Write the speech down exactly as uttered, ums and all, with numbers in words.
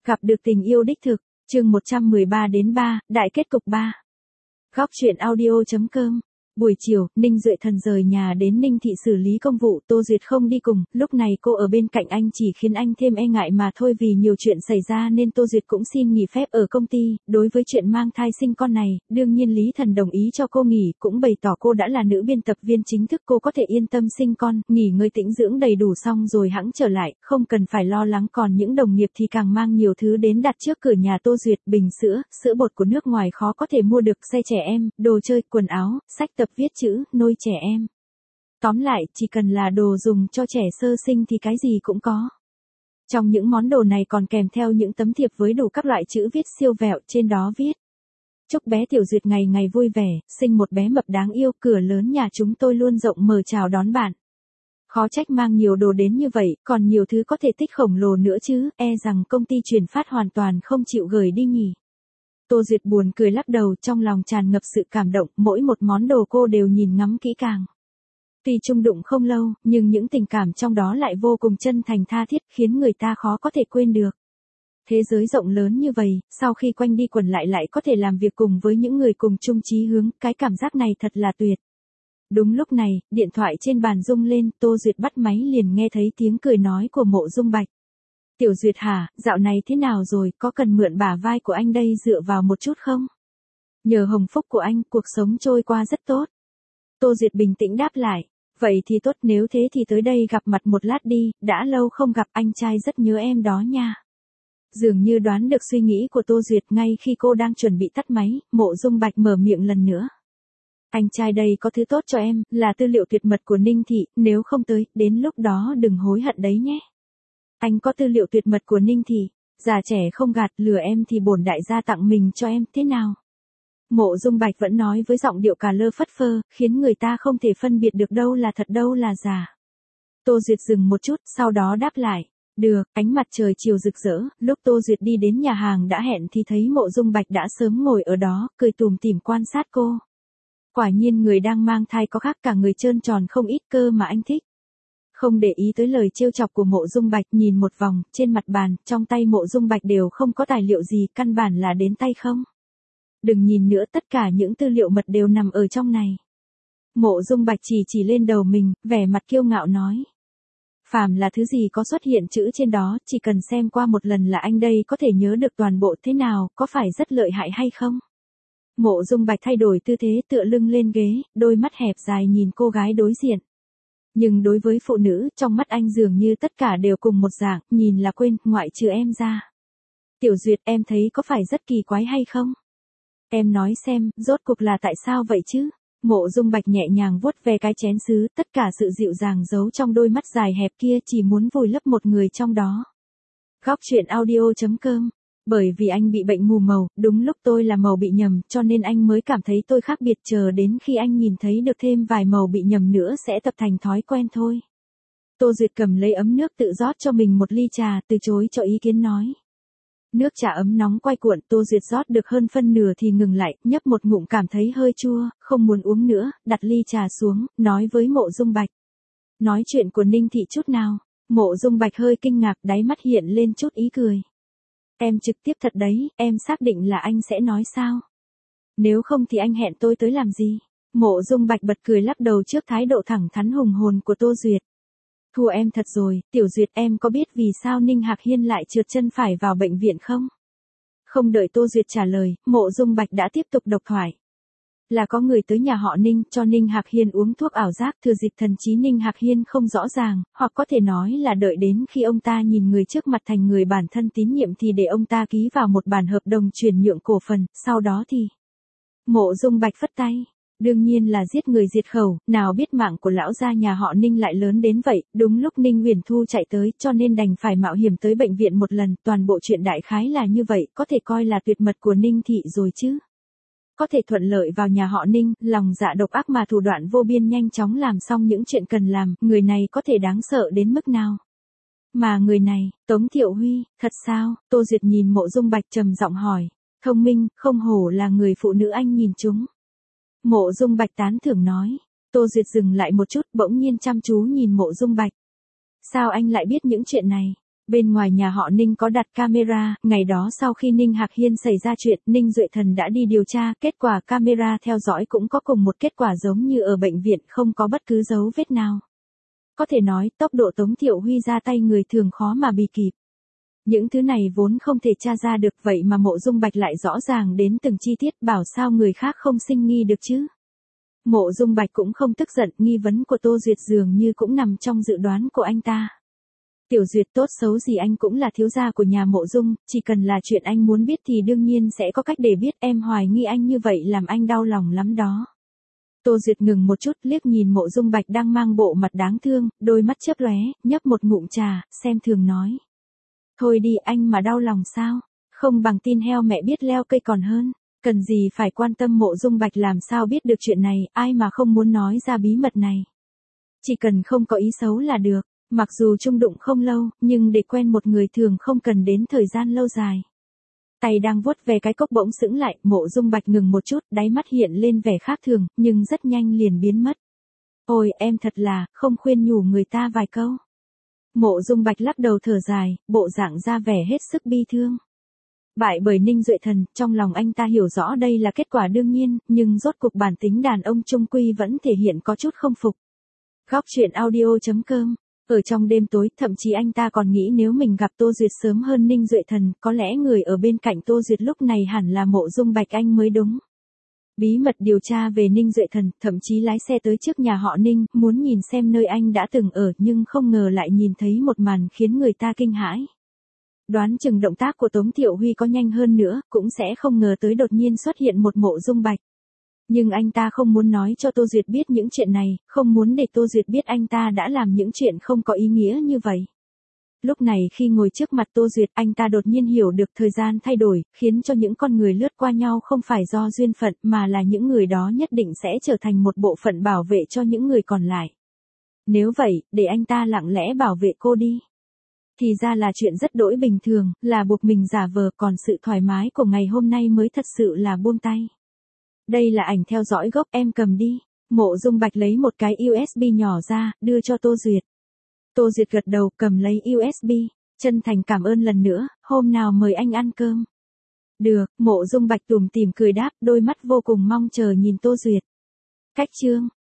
Gặp được tình yêu đích thực, chương một trăm mười ba đến ba, đại kết cục ba. Góc truyện audio chấm com. Buổi chiều, Ninh Duệ Thần rời nhà đến Ninh Thị xử lý công vụ, Tô Duyệt không đi cùng, lúc này cô ở bên cạnh anh chỉ khiến anh thêm e ngại mà thôi, vì nhiều chuyện xảy ra nên Tô Duyệt cũng xin nghỉ phép ở công ty. Đối với chuyện mang thai sinh con này, đương nhiên Lý Thần đồng ý cho cô nghỉ, cũng bày tỏ cô đã là nữ biên tập viên chính thức, cô có thể yên tâm sinh con, nghỉ ngơi tĩnh dưỡng đầy đủ xong rồi hẵng trở lại, không cần phải lo lắng. Còn những đồng nghiệp thì càng mang nhiều thứ đến đặt trước cửa nhà Tô Duyệt, bình sữa, sữa bột của nước ngoài khó có thể mua được, xe trẻ em, đồ chơi, quần áo, sách tập viết chữ, nôi trẻ em. Tóm lại, chỉ cần là đồ dùng cho trẻ sơ sinh thì cái gì cũng có. Trong những món đồ này còn kèm theo những tấm thiệp với đủ các loại chữ viết siêu vẹo, trên đó viết: chúc bé Tiểu Duyệt ngày ngày vui vẻ, sinh một bé mập đáng yêu, cửa lớn nhà chúng tôi luôn rộng mở chào đón bạn. Khó trách mang nhiều đồ đến như vậy, còn nhiều thứ có thể tích khổng lồ nữa chứ, e rằng công ty chuyển phát hoàn toàn không chịu gửi đi nhỉ. Tô Duyệt buồn cười lắc đầu, trong lòng tràn ngập sự cảm động, mỗi một món đồ cô đều nhìn ngắm kỹ càng. Tuy chung đụng không lâu, nhưng những tình cảm trong đó lại vô cùng chân thành tha thiết, khiến người ta khó có thể quên được. Thế giới rộng lớn như vậy, sau khi quanh đi quẩn lại lại có thể làm việc cùng với những người cùng chung chí hướng, cái cảm giác này thật là tuyệt. Đúng lúc này, điện thoại trên bàn rung lên, Tô Duyệt bắt máy liền nghe thấy tiếng cười nói của Mộ Dung Bạch. Tiểu Duyệt hả, dạo này thế nào rồi, có cần mượn bả vai của anh đây dựa vào một chút không? Nhờ hồng phúc của anh, cuộc sống trôi qua rất tốt. Tô Duyệt bình tĩnh đáp lại, vậy thì tốt, nếu thế thì tới đây gặp mặt một lát đi, đã lâu không gặp, anh trai rất nhớ em đó nha. Dường như đoán được suy nghĩ của Tô Duyệt, ngay khi cô đang chuẩn bị tắt máy, Mộ Dung Bạch mở miệng lần nữa. Anh trai đây có thứ tốt cho em, là tư liệu tuyệt mật của Ninh Thị, nếu không tới, đến lúc đó đừng hối hận đấy nhé. Anh có tư liệu tuyệt mật của Ninh Thị, già trẻ không gạt, lừa em thì bổn đại gia tặng mình cho em, thế nào? Mộ Dung Bạch vẫn nói với giọng điệu cà lơ phất phơ, khiến người ta không thể phân biệt được đâu là thật đâu là giả. Tô Duyệt dừng một chút, sau đó đáp lại, được. Ánh mặt trời chiều rực rỡ, lúc Tô Duyệt đi đến nhà hàng đã hẹn thì thấy Mộ Dung Bạch đã sớm ngồi ở đó, cười tủm tỉm quan sát cô. Quả nhiên người đang mang thai có khác, cả người trơn tròn không ít cơ mà anh thích. Không để ý tới lời trêu chọc của Mộ Dung Bạch, nhìn một vòng, trên mặt bàn, trong tay Mộ Dung Bạch đều không có tài liệu gì, căn bản là đến tay không. Đừng nhìn nữa, tất cả những tư liệu mật đều nằm ở trong này. Mộ Dung Bạch chỉ chỉ lên đầu mình, vẻ mặt kiêu ngạo nói. Phàm là thứ gì có xuất hiện chữ trên đó, chỉ cần xem qua một lần là anh đây có thể nhớ được toàn bộ, thế nào, có phải rất lợi hại hay không? Mộ Dung Bạch thay đổi tư thế, tựa lưng lên ghế, đôi mắt hẹp dài nhìn cô gái đối diện. Nhưng đối với phụ nữ, trong mắt anh dường như tất cả đều cùng một dạng, nhìn là quên, ngoại trừ em ra. Tiểu Duyệt, em thấy có phải rất kỳ quái hay không? Em nói xem, rốt cuộc là tại sao vậy chứ? Mộ Dung Bạch nhẹ nhàng vuốt ve cái chén sứ, tất cả sự dịu dàng giấu trong đôi mắt dài hẹp kia, chỉ muốn vùi lấp một người trong đó. Góc truyện audio chấm com. Bởi vì anh bị bệnh mù màu, đúng lúc tôi là màu bị nhầm, cho nên anh mới cảm thấy tôi khác biệt, chờ đến khi anh nhìn thấy được thêm vài màu bị nhầm nữa sẽ tập thành thói quen thôi. Tô Duyệt cầm lấy ấm nước tự rót cho mình một ly trà, từ chối cho ý kiến nói. Nước trà ấm nóng quay cuộn, Tô Duyệt rót được hơn phân nửa thì ngừng lại, nhấp một ngụm cảm thấy hơi chua, không muốn uống nữa, đặt ly trà xuống, nói với Mộ Dung Bạch. Nói chuyện của Ninh Thị chút nào? Mộ Dung Bạch hơi kinh ngạc, đáy mắt hiện lên chút ý cười. Em trực tiếp thật đấy, em xác định là anh sẽ nói sao? Nếu không thì anh hẹn tôi tới làm gì? Mộ Dung Bạch bật cười lắc đầu trước thái độ thẳng thắn hùng hồn của Tô Duyệt. Thua em thật rồi, Tiểu Duyệt, em có biết vì sao Ninh Hạc Hiên lại trượt chân phải vào bệnh viện không? Không đợi Tô Duyệt trả lời, Mộ Dung Bạch đã tiếp tục độc thoại. Là có người tới nhà họ Ninh, cho Ninh Hạc Hiên uống thuốc ảo giác, thừa dịp thần trí Ninh Hạc Hiên không rõ ràng, hoặc có thể nói là đợi đến khi ông ta nhìn người trước mặt thành người bản thân tín nhiệm thì để ông ta ký vào một bản hợp đồng chuyển nhượng cổ phần, sau đó thì... Mộ Dung Bạch phất tay. Đương nhiên là giết người diệt khẩu, nào biết mạng của lão gia nhà họ Ninh lại lớn đến vậy, đúng lúc Ninh Huyền Thu chạy tới, cho nên đành phải mạo hiểm tới bệnh viện một lần, toàn bộ chuyện đại khái là như vậy, có thể coi là tuyệt mật của Ninh Thị rồi chứ. Có thể thuận lợi vào nhà họ Ninh, lòng dạ độc ác mà thủ đoạn vô biên, nhanh chóng làm xong những chuyện cần làm, người này có thể đáng sợ đến mức nào? Mà người này, Tống Thiệu Huy, thật sao? Tô Duyệt nhìn Mộ Dung Bạch trầm giọng hỏi. Thông minh, không hổ là người phụ nữ anh nhìn chúng. Mộ Dung Bạch tán thưởng nói. Tô Duyệt dừng lại một chút, bỗng nhiên chăm chú nhìn Mộ Dung Bạch. Sao anh lại biết những chuyện này? Bên ngoài nhà họ Ninh có đặt camera, ngày đó sau khi Ninh Hạc Hiên xảy ra chuyện, Ninh Duệ Thần đã đi điều tra, kết quả camera theo dõi cũng có cùng một kết quả giống như ở bệnh viện, không có bất cứ dấu vết nào. Có thể nói, tốc độ Tống Thiệu Huy ra tay người thường khó mà bì kịp. Những thứ này vốn không thể tra ra được, vậy mà Mộ Dung Bạch lại rõ ràng đến từng chi tiết, bảo sao người khác không sinh nghi được chứ. Mộ Dung Bạch cũng không tức giận, nghi vấn của Tô Duyệt dường như cũng nằm trong dự đoán của anh ta. Tiểu Duyệt, tốt xấu gì anh cũng là thiếu gia của nhà Mộ Dung, chỉ cần là chuyện anh muốn biết thì đương nhiên sẽ có cách để biết, em hoài nghi anh như vậy làm anh đau lòng lắm đó. Tô Duyệt ngừng một chút, liếc nhìn Mộ Dung Bạch đang mang bộ mặt đáng thương, đôi mắt chớp lóe, nhấp một ngụm trà, xem thường nói. Thôi đi, anh mà đau lòng sao? Không bằng tin heo mẹ biết leo cây còn hơn. Cần gì phải quan tâm Mộ Dung Bạch làm sao biết được chuyện này, ai mà không muốn nói ra bí mật này. Chỉ cần không có ý xấu là được, mặc dù chung đụng không lâu, nhưng để quen một người thường không cần đến thời gian lâu dài. Tay đang vuốt về cái cốc bỗng sững lại, Mộ Dung Bạch ngừng một chút, đáy mắt hiện lên vẻ khác thường, nhưng rất nhanh liền biến mất. Ôi, em thật là, không khuyên nhủ người ta vài câu. Mộ Dung Bạch lắc đầu thở dài, bộ dạng ra vẻ hết sức bi thương. Bại bởi Ninh Duệ Thần, trong lòng anh ta hiểu rõ đây là kết quả đương nhiên, nhưng rốt cuộc bản tính đàn ông chung quy vẫn thể hiện có chút không phục. Góc truyện audio chấm com. Ở trong đêm tối, thậm chí anh ta còn nghĩ nếu mình gặp Tô Duyệt sớm hơn Ninh Duệ Thần, có lẽ người ở bên cạnh Tô Duyệt lúc này hẳn là Mộ Dung Bạch anh mới đúng. Bí mật điều tra về Ninh Duệ Thần, thậm chí lái xe tới trước nhà họ Ninh, muốn nhìn xem nơi anh đã từng ở, nhưng không ngờ lại nhìn thấy một màn khiến người ta kinh hãi. Đoán chừng động tác của Tống Thiệu Huy có nhanh hơn nữa, cũng sẽ không ngờ tới đột nhiên xuất hiện một Mộ Dung Bạch. Nhưng anh ta không muốn nói cho Tô Duyệt biết những chuyện này, không muốn để Tô Duyệt biết anh ta đã làm những chuyện không có ý nghĩa như vậy. Lúc này khi ngồi trước mặt Tô Duyệt, anh ta đột nhiên hiểu được thời gian thay đổi, khiến cho những con người lướt qua nhau không phải do duyên phận mà là những người đó nhất định sẽ trở thành một bộ phận bảo vệ cho những người còn lại. Nếu vậy, để anh ta lặng lẽ bảo vệ cô đi. Thì ra là chuyện rất đỗi bình thường, là buộc mình giả vờ, còn sự thoải mái của ngày hôm nay mới thật sự là buông tay. Đây là ảnh theo dõi gốc, em cầm đi. Mộ Dung Bạch lấy một cái u ét bê nhỏ ra, đưa cho Tô Duyệt. Tô Duyệt gật đầu, cầm lấy u ét bê, chân thành cảm ơn lần nữa, hôm nào mời anh ăn cơm. Được, Mộ Dung Bạch tủm tỉm cười đáp, đôi mắt vô cùng mong chờ nhìn Tô Duyệt. Cách chương